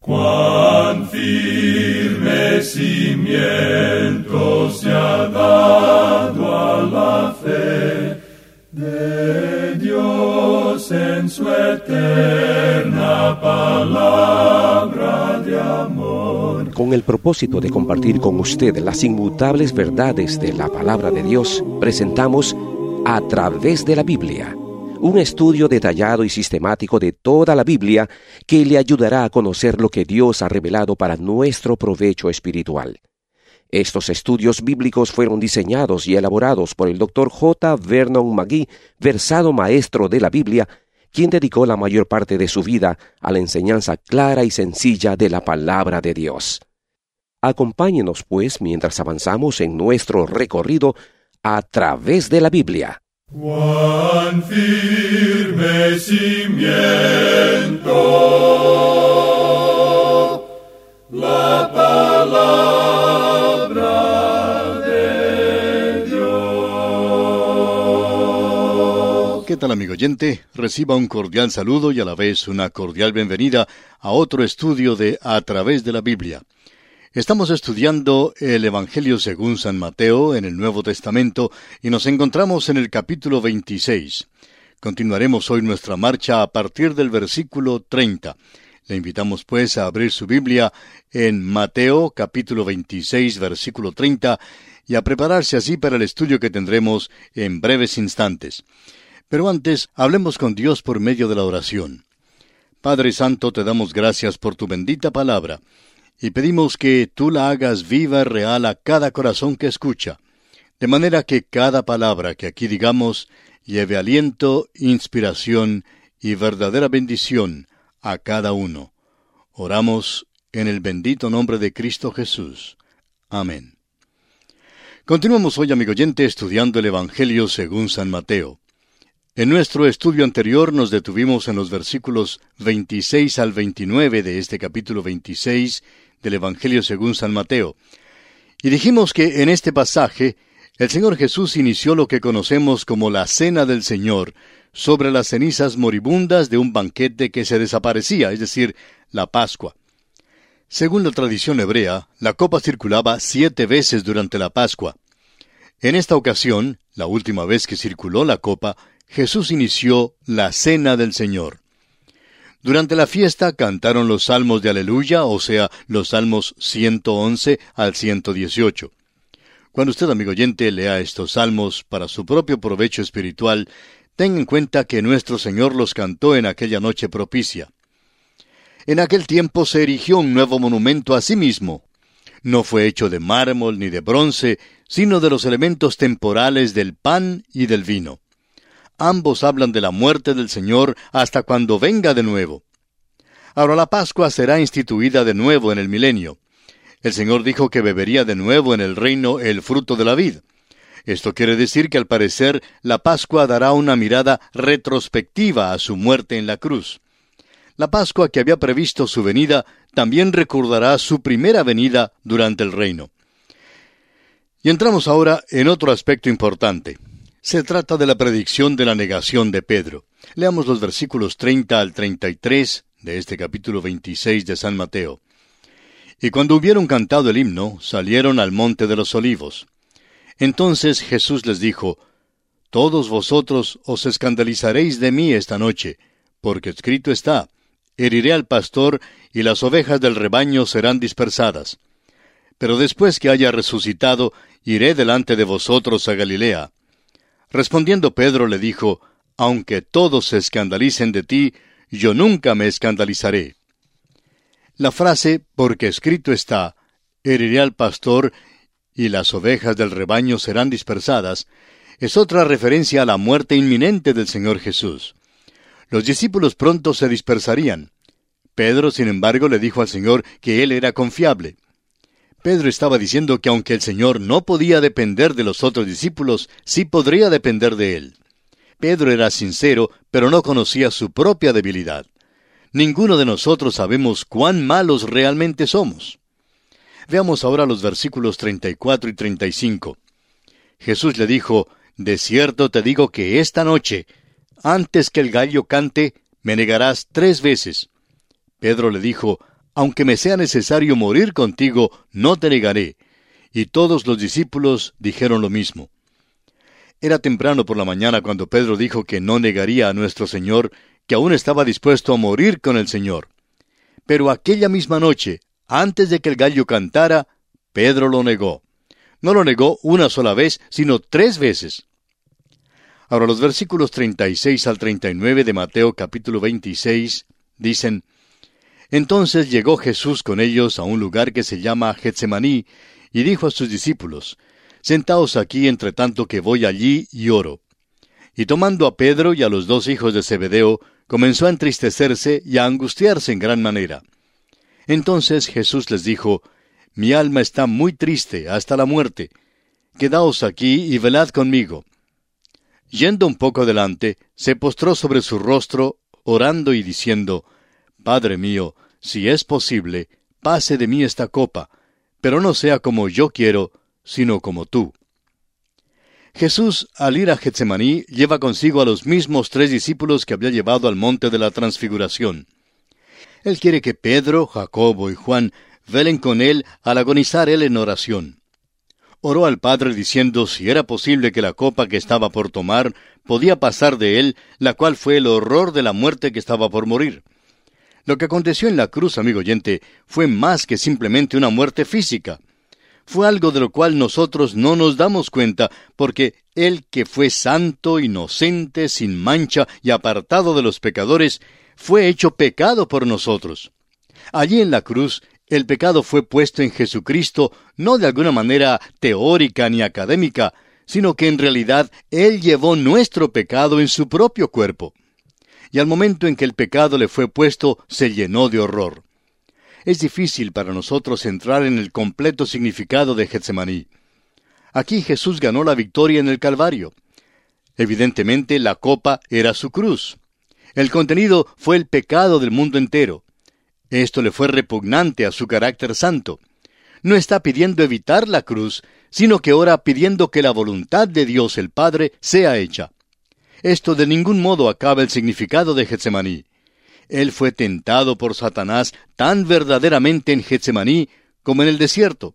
Cuán firme cimiento se ha dado a la fe de Dios en su eterna palabra de amor. Con el propósito de compartir con usted las inmutables verdades de la palabra de Dios, presentamos A Través de la Biblia, un estudio detallado y sistemático de toda la Biblia que le ayudará a conocer lo que Dios ha revelado para nuestro provecho espiritual. Estos estudios bíblicos fueron diseñados y elaborados por el Dr. J. Vernon McGee, versado maestro de la Biblia, quien dedicó la mayor parte de su vida a la enseñanza clara y sencilla de la palabra de Dios. Acompáñenos, pues, mientras avanzamos en nuestro recorrido a través de la Biblia. Cuán firme cimiento la palabra de Dios. ¿Qué tal, amigo oyente? Reciba un cordial saludo y a la vez una cordial bienvenida a otro estudio de A Través de la Biblia. Estamos estudiando el Evangelio según San Mateo en el Nuevo Testamento y nos encontramos en el capítulo 26. Continuaremos hoy nuestra marcha a partir del versículo 30. Le invitamos pues a abrir su Biblia en Mateo capítulo 26 versículo 30 y a prepararse así para el estudio que tendremos en breves instantes. Pero antes, hablemos con Dios por medio de la oración. Padre Santo, te damos gracias por tu bendita palabra. Y pedimos que tú la hagas viva y real a cada corazón que escucha, de manera que cada palabra que aquí digamos lleve aliento, inspiración y verdadera bendición a cada uno. Oramos en el bendito nombre de Cristo Jesús. Amén. Continuamos hoy, amigo oyente, estudiando el Evangelio según San Mateo. En nuestro estudio anterior nos detuvimos en los versículos 26 al 29 de este capítulo 26 del Evangelio según San Mateo. Y dijimos que en este pasaje el Señor Jesús inició lo que conocemos como la Cena del Señor sobre las cenizas moribundas de un banquete que se desaparecía, es decir, la Pascua. Según la tradición hebrea, la copa circulaba 7 veces durante la Pascua. En esta ocasión, la última vez que circuló la copa, Jesús inició la Cena del Señor. Durante la fiesta cantaron los salmos de Aleluya, o sea, los salmos 111 al 118. Cuando usted, amigo oyente, lea estos salmos para su propio provecho espiritual, tenga en cuenta que nuestro Señor los cantó en aquella noche propicia. En aquel tiempo se erigió un nuevo monumento a sí mismo. No fue hecho de mármol ni de bronce, sino de los elementos temporales del pan y del vino. Ambos hablan de la muerte del Señor hasta cuando venga de nuevo. Ahora la Pascua será instituida de nuevo en el milenio. El Señor dijo que bebería de nuevo en el reino el fruto de la vid. Esto quiere decir que al parecer la Pascua dará una mirada retrospectiva a su muerte en la cruz. La Pascua que había previsto su venida también recordará su primera venida durante el reino. Y entramos ahora en otro aspecto importante. Se trata de la predicción de la negación de Pedro. Leamos los versículos 30 al 33 de este capítulo 26 de San Mateo. Y cuando hubieron cantado el himno, salieron al monte de los olivos. Entonces Jesús les dijo: Todos vosotros os escandalizaréis de mí esta noche, porque escrito está: Heriré al pastor, y las ovejas del rebaño serán dispersadas. Pero después que haya resucitado, iré delante de vosotros a Galilea. Respondiendo Pedro le dijo: Aunque todos se escandalicen de ti, yo nunca me escandalizaré. La frase, porque escrito está, heriré al pastor, y las ovejas del rebaño serán dispersadas, es otra referencia a la muerte inminente del Señor Jesús. Los discípulos pronto se dispersarían. Pedro, sin embargo, le dijo al Señor que él era confiable. Pedro estaba diciendo que aunque el Señor no podía depender de los otros discípulos, sí podría depender de él. Pedro era sincero, pero no conocía su propia debilidad. Ninguno de nosotros sabemos cuán malos realmente somos. Veamos ahora los versículos 34 y 35. Jesús le dijo: De cierto te digo que esta noche, antes que el gallo cante, me negarás 3 veces. Pedro le dijo: aunque me sea necesario morir contigo, no te negaré. Y todos los discípulos dijeron lo mismo. Era temprano por la mañana cuando Pedro dijo que no negaría a nuestro Señor, que aún estaba dispuesto a morir con el Señor. Pero aquella misma noche, antes de que el gallo cantara, Pedro lo negó. No lo negó una sola vez, sino 3 veces. Ahora los versículos 36 al 39 de Mateo capítulo 26 dicen: Entonces llegó Jesús con ellos a un lugar que se llama Getsemaní, y dijo a sus discípulos: Sentaos aquí entre tanto que voy allí y oro. Y tomando a Pedro y a los 2 hijos de Zebedeo, comenzó a entristecerse y a angustiarse en gran manera. Entonces Jesús les dijo: Mi alma está muy triste hasta la muerte. Quedaos aquí y velad conmigo. Yendo un poco adelante, se postró sobre su rostro, orando y diciendo: Padre mío, si es posible, pase de mí esta copa, pero no sea como yo quiero, sino como tú. Jesús, al ir a Getsemaní, lleva consigo a los mismos 3 discípulos que había llevado al monte de la Transfiguración. Él quiere que Pedro, Jacobo y Juan velen con él al agonizar él en oración. Oró al Padre diciendo si era posible que la copa que estaba por tomar podía pasar de él, la cual fue el horror de la muerte que estaba por morir. Lo que aconteció en la cruz, amigo oyente, fue más que simplemente una muerte física. Fue algo de lo cual nosotros no nos damos cuenta, porque Él que fue santo, inocente, sin mancha y apartado de los pecadores, fue hecho pecado por nosotros. Allí en la cruz, el pecado fue puesto en Jesucristo, no de alguna manera teórica ni académica, sino que en realidad Él llevó nuestro pecado en su propio cuerpo. Y al momento en que el pecado le fue puesto, se llenó de horror. Es difícil para nosotros entrar en el completo significado de Getsemaní. Aquí Jesús ganó la victoria en el Calvario. Evidentemente, la copa era su cruz. El contenido fue el pecado del mundo entero. Esto le fue repugnante a su carácter santo. No está pidiendo evitar la cruz, sino que ora pidiendo que la voluntad de Dios el Padre sea hecha. Esto de ningún modo acaba el significado de Getsemaní. Él fue tentado por Satanás tan verdaderamente en Getsemaní como en el desierto.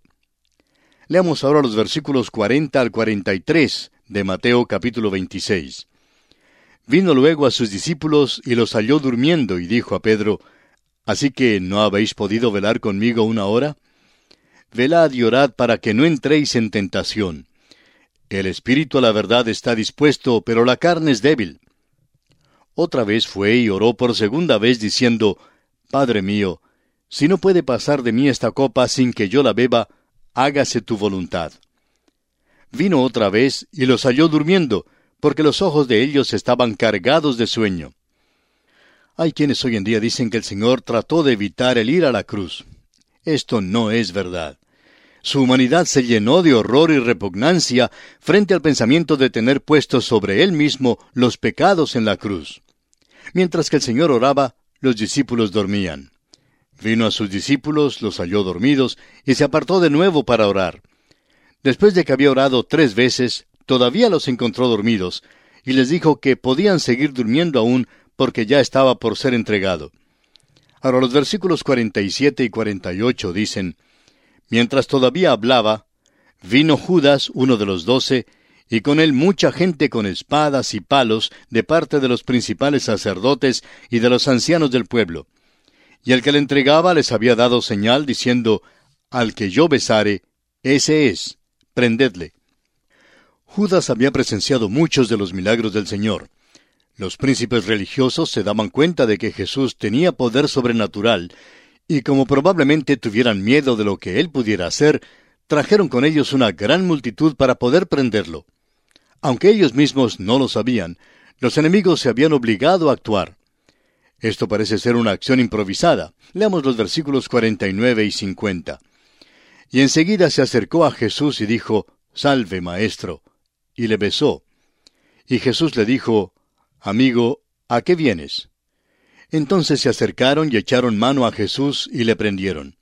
Leamos ahora los versículos 40 al 43 de Mateo capítulo 26. Vino luego a sus discípulos y los halló durmiendo y dijo a Pedro: ¿Así que no habéis podido velar conmigo 1 hora? Velad y orad para que no entréis en tentación. El espíritu a la verdad está dispuesto, pero la carne es débil. Otra vez fue y oró por segunda vez diciendo: Padre mío, si no puede pasar de mí esta copa sin que yo la beba, hágase tu voluntad. Vino otra vez y los halló durmiendo, porque los ojos de ellos estaban cargados de sueño. Hay quienes hoy en día dicen que el Señor trató de evitar el ir a la cruz. Esto no es verdad. Su humanidad se llenó de horror y repugnancia frente al pensamiento de tener puestos sobre Él mismo los pecados en la cruz. Mientras que el Señor oraba, los discípulos dormían. Vino a sus discípulos, los halló dormidos, y se apartó de nuevo para orar. Después de que había orado 3 veces, todavía los encontró dormidos, y les dijo que podían seguir durmiendo aún porque ya estaba por ser entregado. Ahora los versículos 47 y 48 dicen: Mientras todavía hablaba, vino Judas, uno de los 12, y con él mucha gente con espadas y palos de parte de los principales sacerdotes y de los ancianos del pueblo. Y el que le entregaba les había dado señal, diciendo: Al que yo besare, ese es, prendedle. Judas había presenciado muchos de los milagros del Señor. Los príncipes religiosos se daban cuenta de que Jesús tenía poder sobrenatural, y como probablemente tuvieran miedo de lo que él pudiera hacer, trajeron con ellos una gran multitud para poder prenderlo. Aunque ellos mismos no lo sabían, los enemigos se habían obligado a actuar. Esto parece ser una acción improvisada. Leamos los versículos 49 y 50. Y enseguida se acercó a Jesús y dijo: Salve, maestro. Y le besó. Y Jesús le dijo: Amigo, ¿a qué vienes? Entonces se acercaron y echaron mano a Jesús y le prendieron.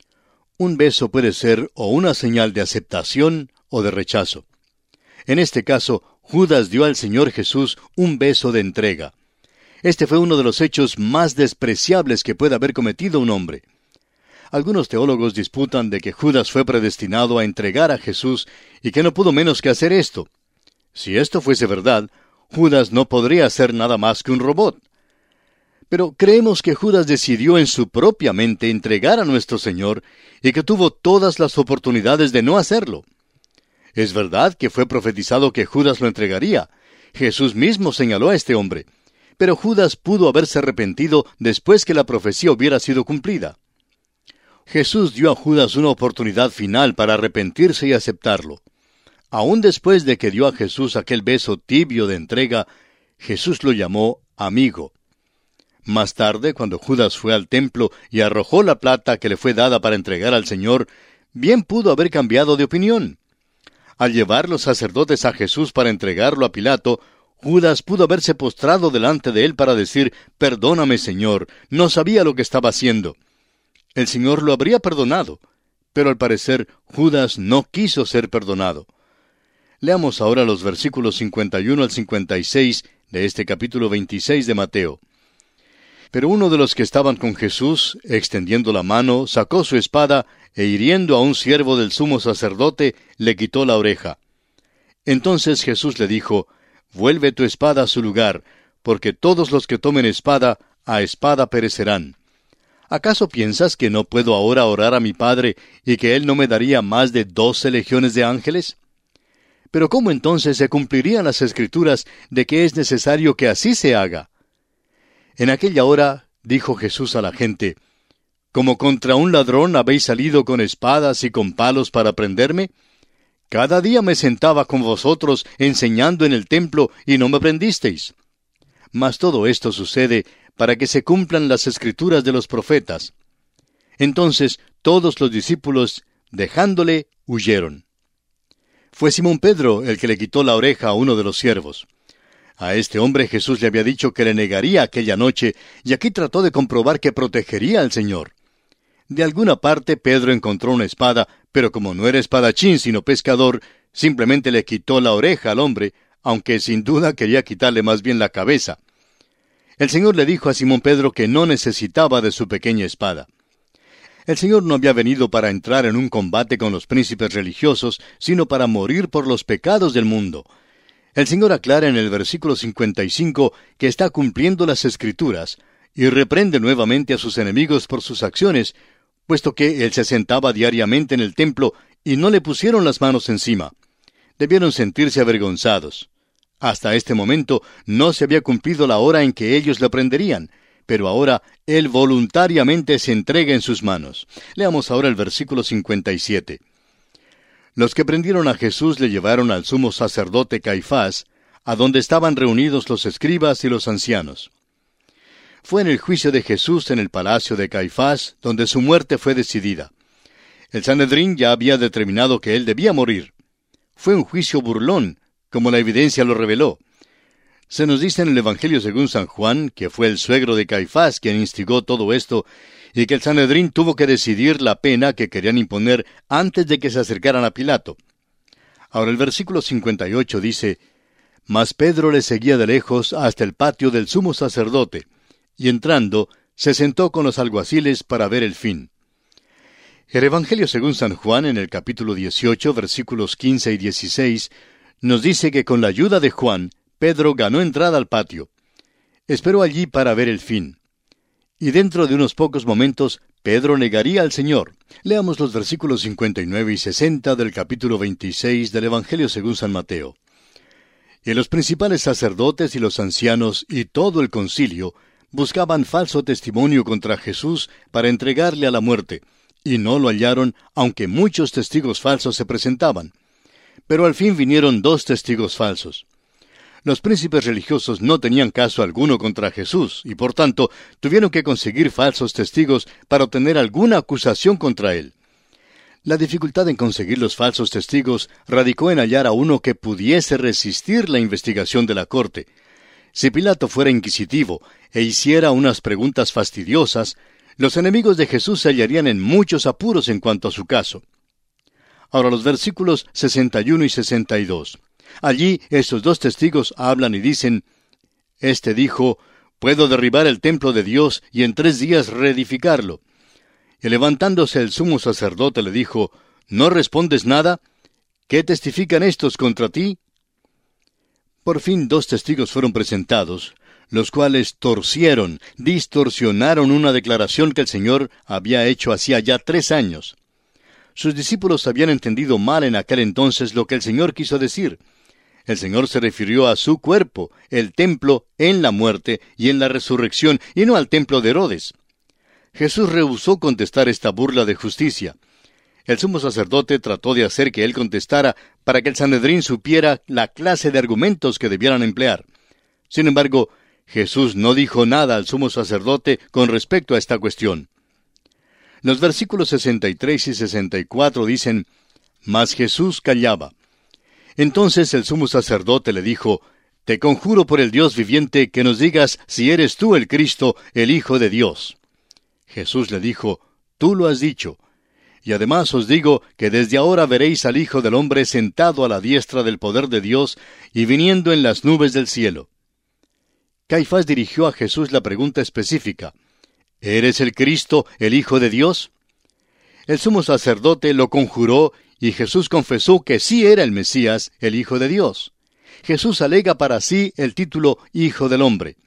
Un beso puede ser o una señal de aceptación o de rechazo. En este caso, Judas dio al Señor Jesús un beso de entrega. Este fue uno de los hechos más despreciables que puede haber cometido un hombre. Algunos teólogos disputan de que Judas fue predestinado a entregar a Jesús y que no pudo menos que hacer esto. Si esto fuese verdad, Judas no podría ser nada más que un robot. Pero creemos que Judas decidió en su propia mente entregar a nuestro Señor y que tuvo todas las oportunidades de no hacerlo. Es verdad que fue profetizado que Judas lo entregaría. Jesús mismo señaló a este hombre. Pero Judas pudo haberse arrepentido después que la profecía hubiera sido cumplida. Jesús dio a Judas una oportunidad final para arrepentirse y aceptarlo. Aún después de que dio a Jesús aquel beso tibio de entrega, Jesús lo llamó amigo. Más tarde, cuando Judas fue al templo y arrojó la plata que le fue dada para entregar al Señor, bien pudo haber cambiado de opinión. Al llevar los sacerdotes a Jesús para entregarlo a Pilato, Judas pudo haberse postrado delante de él para decir, «Perdóname, Señor, no sabía lo que estaba haciendo». El Señor lo habría perdonado, pero al parecer Judas no quiso ser perdonado. Leamos ahora los versículos 51 al 56 de este capítulo 26 de Mateo. Pero uno de los que estaban con Jesús, extendiendo la mano, sacó su espada e hiriendo a un siervo del sumo sacerdote, le quitó la oreja. Entonces Jesús le dijo, «Vuelve tu espada a su lugar, porque todos los que tomen espada, a espada perecerán. ¿Acaso piensas que no puedo ahora orar a mi Padre y que Él no me daría más de 12 legiones de ángeles? Pero ¿cómo entonces se cumplirían las Escrituras de que es necesario que así se haga?» En aquella hora dijo Jesús a la gente, «¿Como contra un ladrón habéis salido con espadas y con palos para prenderme? Cada día me sentaba con vosotros enseñando en el templo y no me prendisteis. Mas todo esto sucede para que se cumplan las Escrituras de los profetas». Entonces todos los discípulos, dejándole, huyeron. Fue Simón Pedro el que le quitó la oreja a uno de los siervos. A este hombre Jesús le había dicho que le negaría aquella noche, y aquí trató de comprobar que protegería al Señor. De alguna parte Pedro encontró una espada, pero como no era espadachín sino pescador, simplemente le quitó la oreja al hombre, aunque sin duda quería quitarle más bien la cabeza. El Señor le dijo a Simón Pedro que no necesitaba de su pequeña espada. El Señor no había venido para entrar en un combate con los príncipes religiosos, sino para morir por los pecados del mundo. El Señor aclara en el versículo 55 que está cumpliendo las Escrituras, y reprende nuevamente a sus enemigos por sus acciones, puesto que Él se sentaba diariamente en el templo y no le pusieron las manos encima. Debieron sentirse avergonzados. Hasta este momento no se había cumplido la hora en que ellos le prenderían, pero ahora Él voluntariamente se entrega en sus manos. Leamos ahora el versículo 57. Los que prendieron a Jesús le llevaron al sumo sacerdote Caifás, a donde estaban reunidos los escribas y los ancianos. Fue en el juicio de Jesús en el palacio de Caifás donde su muerte fue decidida. El Sanedrín ya había determinado que él debía morir. Fue un juicio burlón, como la evidencia lo reveló. Se nos dice en el Evangelio según San Juan que fue el suegro de Caifás quien instigó todo esto, y que el Sanedrín tuvo que decidir la pena que querían imponer antes de que se acercaran a Pilato. Ahora el versículo 58 dice, «Mas Pedro le seguía de lejos hasta el patio del sumo sacerdote, y entrando, se sentó con los alguaciles para ver el fin». El Evangelio según San Juan, en el capítulo 18, versículos 15 y 16, nos dice que con la ayuda de Juan, Pedro ganó entrada al patio. Esperó allí para ver el fin. Y dentro de unos pocos momentos, Pedro negaría al Señor. Leamos los versículos 59 y 60 del capítulo 26 del Evangelio según San Mateo. Y los principales sacerdotes y los ancianos y todo el concilio buscaban falso testimonio contra Jesús para entregarle a la muerte, y no lo hallaron, aunque muchos testigos falsos se presentaban. Pero al fin vinieron 2 testigos falsos. Los príncipes religiosos no tenían caso alguno contra Jesús, y por tanto tuvieron que conseguir falsos testigos para obtener alguna acusación contra él. La dificultad en conseguir los falsos testigos radicó en hallar a uno que pudiese resistir la investigación de la corte. Si Pilato fuera inquisitivo e hiciera unas preguntas fastidiosas, los enemigos de Jesús se hallarían en muchos apuros en cuanto a su caso. Ahora los versículos 61 y 62. Allí estos 2 testigos hablan y dicen, «Este dijo, puedo derribar el templo de Dios y en 3 días reedificarlo». Y levantándose el sumo sacerdote le dijo, ¿no respondes nada? ¿Qué testifican estos contra ti? Por fin 2 testigos fueron presentados, los cuales distorsionaron una declaración que el Señor había hecho hacía ya 3 años. Sus discípulos habían entendido mal en aquel entonces lo que el Señor quiso decir. El Señor se refirió a su cuerpo, el templo, en la muerte y en la resurrección, y no al templo de Herodes. Jesús rehusó contestar esta burla de justicia. El sumo sacerdote trató de hacer que él contestara para que el Sanedrín supiera la clase de argumentos que debieran emplear. Sin embargo, Jesús no dijo nada al sumo sacerdote con respecto a esta cuestión. Los versículos 63 y 64 dicen, «Mas Jesús callaba. Entonces el sumo sacerdote le dijo, «Te conjuro por el Dios viviente que nos digas si eres tú el Cristo, el Hijo de Dios». Jesús le dijo, «Tú lo has dicho. Y además os digo que desde ahora veréis al Hijo del Hombre sentado a la diestra del poder de Dios y viniendo en las nubes del cielo». Caifás dirigió a Jesús la pregunta específica, ¿eres el Cristo, el Hijo de Dios? El sumo sacerdote lo conjuró y Jesús confesó que sí era el Mesías, el Hijo de Dios. Jesús alega para sí el título Hijo del Hombre.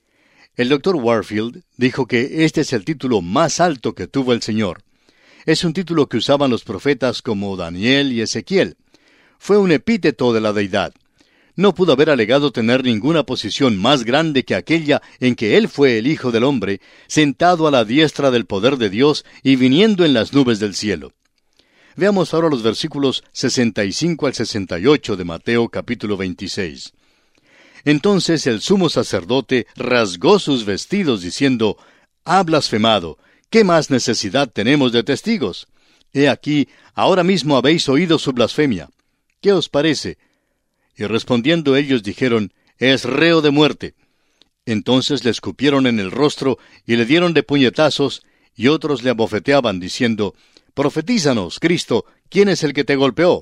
El Dr. Warfield dijo que este es el título más alto que tuvo el Señor. Es un título que usaban los profetas como Daniel y Ezequiel. Fue un epíteto de la deidad. No pudo haber alegado tener ninguna posición más grande que aquella en que Él fue el Hijo del Hombre, sentado a la diestra del poder de Dios y viniendo en las nubes del cielo. Veamos ahora los versículos 65 al 68 de Mateo capítulo 26. Entonces el sumo sacerdote rasgó sus vestidos diciendo, «Ha blasfemado, ¿qué más necesidad tenemos de testigos? He aquí, ahora mismo habéis oído su blasfemia. ¿Qué os parece?» Y respondiendo ellos dijeron, «Es reo de muerte». Entonces le escupieron en el rostro y le dieron de puñetazos, y otros le abofeteaban, diciendo, «Profetízanos, Cristo, ¿quién es el que te golpeó?»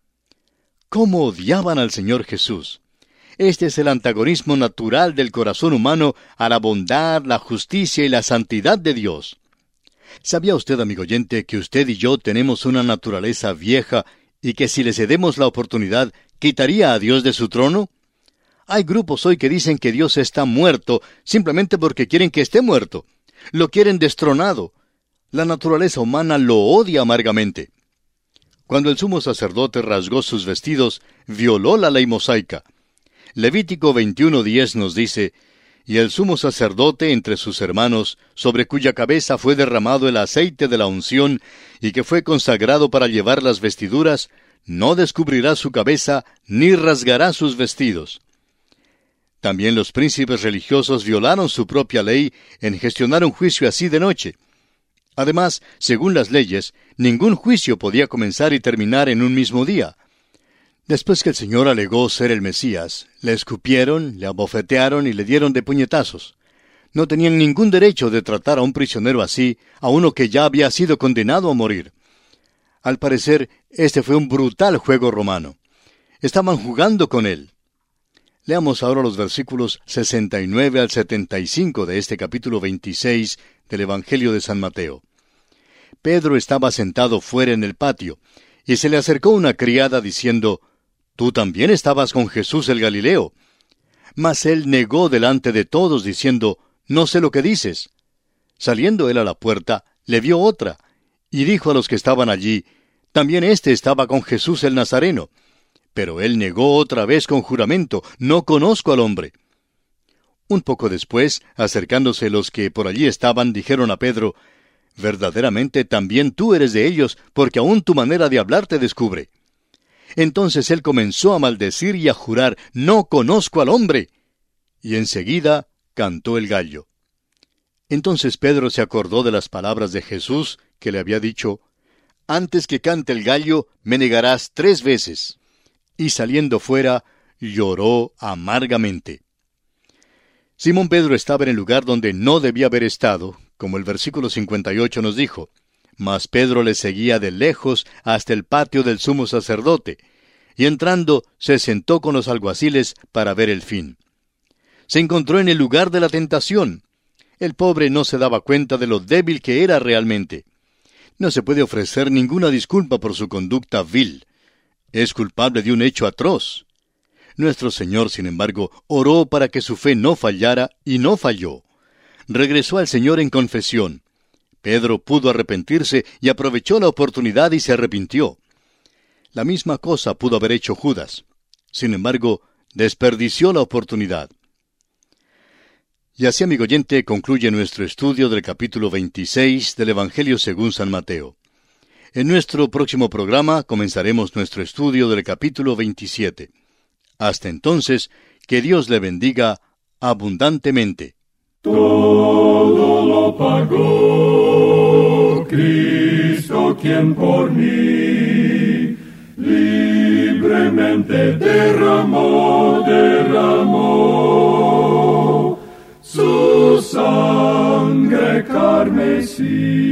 ¿Cómo odiaban al Señor Jesús? Este es el antagonismo natural del corazón humano a la bondad, la justicia y la santidad de Dios. ¿Sabía usted, amigo oyente, que usted y yo tenemos una naturaleza vieja y que si le cedemos la oportunidad, quitaría a Dios de su trono? Hay grupos hoy que dicen que Dios está muerto simplemente porque quieren que esté muerto. Lo quieren destronado. La naturaleza humana lo odia amargamente. Cuando el sumo sacerdote rasgó sus vestidos, violó la ley mosaica. Levítico 21:10 nos dice, «Y el sumo sacerdote entre sus hermanos, sobre cuya cabeza fue derramado el aceite de la unción, y que fue consagrado para llevar las vestiduras, no descubrirá su cabeza, ni rasgará sus vestidos». También los príncipes religiosos violaron su propia ley en gestionar un juicio así de noche. Además, según las leyes, ningún juicio podía comenzar y terminar en un mismo día. Después que el Señor alegó ser el Mesías, le escupieron, le abofetearon y le dieron de puñetazos. No tenían ningún derecho de tratar a un prisionero así, a uno que ya había sido condenado a morir. Al parecer, este fue un brutal juego romano. Estaban jugando con él. Leamos ahora los versículos 69 al 75 de este capítulo 26 del Evangelio de San Mateo. Pedro estaba sentado fuera en el patio, y se le acercó una criada diciendo, «Tú también estabas con Jesús el Galileo». Mas él negó delante de todos, diciendo, «No sé lo que dices». Saliendo él a la puerta, le vio otra, y dijo a los que estaban allí, «También éste estaba con Jesús el Nazareno». Pero él negó otra vez con juramento, «No conozco al hombre». Un poco después, acercándose los que por allí estaban, dijeron a Pedro, «Verdaderamente también tú eres de ellos, porque aún tu manera de hablar te descubre». Entonces él comenzó a maldecir y a jurar, «No conozco al hombre». Y enseguida cantó el gallo. Entonces Pedro se acordó de las palabras de Jesús, que le había dicho, «Antes que cante el gallo, me negarás 3 veces». Y saliendo fuera, lloró amargamente. Simón Pedro estaba en el lugar donde no debía haber estado, como el versículo 58 nos dijo. Mas Pedro le seguía de lejos hasta el patio del sumo sacerdote, y entrando se sentó con los alguaciles para ver el fin. Se encontró en el lugar de la tentación. El pobre no se daba cuenta de lo débil que era realmente. No se puede ofrecer ninguna disculpa por su conducta vil. Es culpable de un hecho atroz. Nuestro Señor, sin embargo, oró para que su fe no fallara y no falló. Regresó al Señor en confesión. Pedro pudo arrepentirse y aprovechó la oportunidad y se arrepintió. La misma cosa pudo haber hecho Judas. Sin embargo, desperdició la oportunidad. Y así, amigo oyente, concluye nuestro estudio del capítulo 26 del Evangelio según San Mateo. En nuestro próximo programa comenzaremos nuestro estudio del capítulo 27. Hasta entonces, que Dios le bendiga abundantemente. Todo lo pagó Cristo, quien por mí libremente derramó su sangre carmesí.